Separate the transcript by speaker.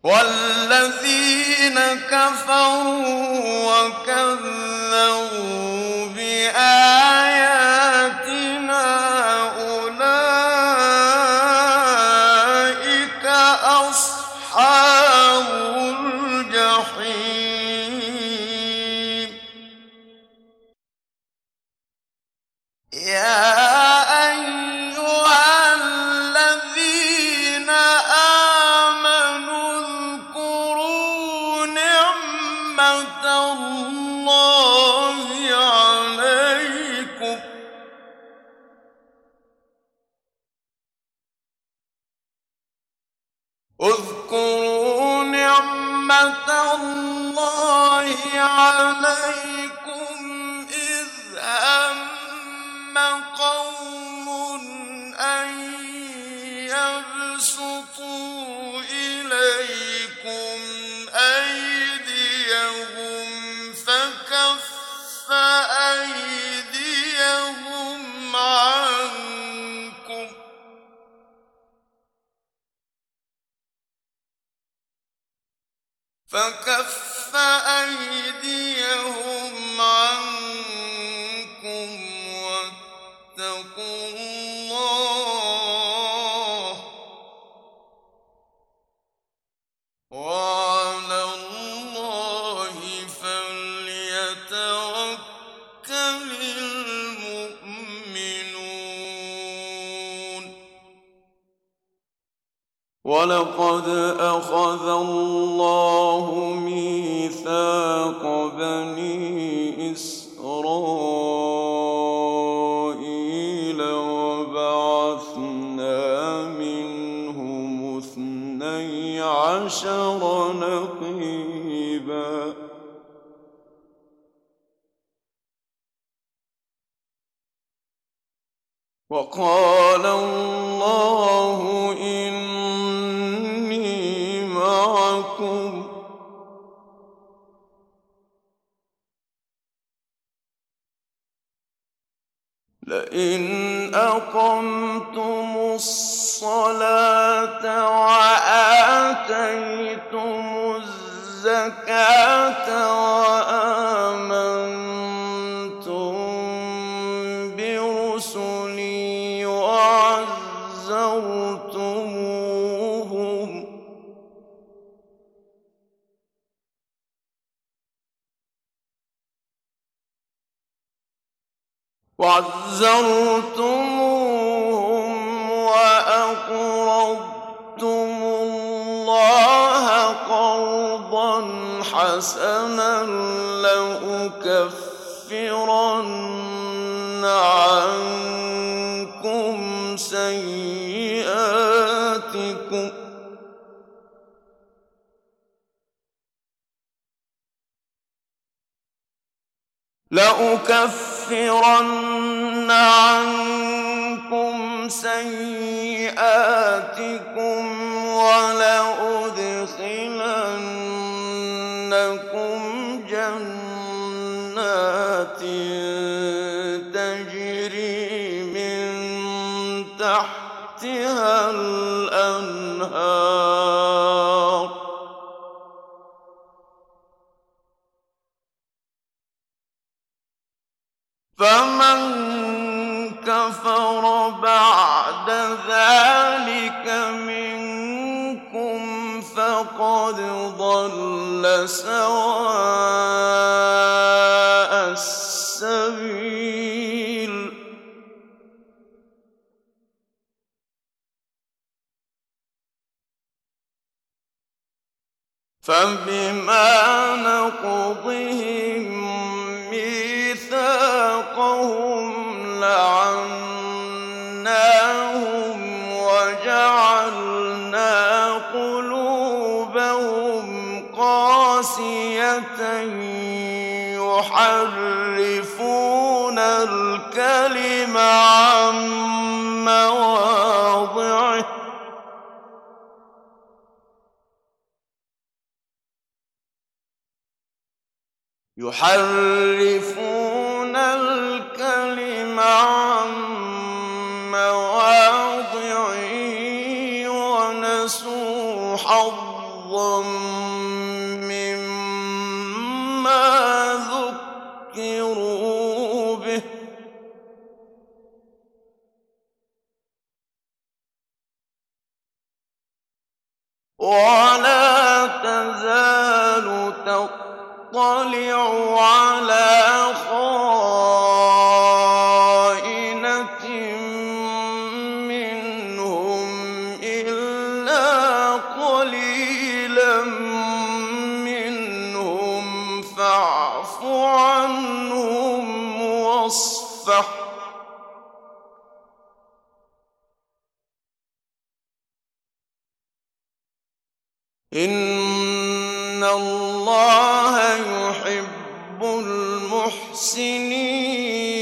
Speaker 1: وَالَّذِينَ كَفَرُوا وَكَذَّبُوا بِآيَاتِنَا أُولَٰئِكَ أَصْحَابُ الْجَحِيمِ اذكروا نعمة الله عليكم إذ هم قوم أن يبسطوا إليكم أيديهم فكف أيديهم عنكم واتقوا الله وعلى الله فليتوكل المؤمنون وَلَقَدْ أَخَذَ اللَّهُ مِيثَاقَ بَنِي إِسْرَائِيلَ وَبَعَثْنَا مِنْهُمُ 12 نَقِيبًا وَقَالَ اللَّهُ إِنِّي مَعَكُمْ لئن أقمتم الصلاة وآتيتم الزكاة وآمنتم برسلي وعزرتموهم وأقرضتم الله قرضا حسنا لأكفرن عنكم سيئاتكم ولأدخلنكم جنات تجري من تحتها الأنهار فمن كفر بعد ذلك منكم فقد ضل سواء السبيل فبما نقضهم ميثاقهم لعناهم وجعلنا قلوبهم قاسية يحرفون الكلم عن مواضعه ونسوا حظا حظًا مما ذكروا به ولا تزال تطلع على خائنة منهم إلا قليلا منهم فاعف عنهم واصفح إن الله يحب المحسنين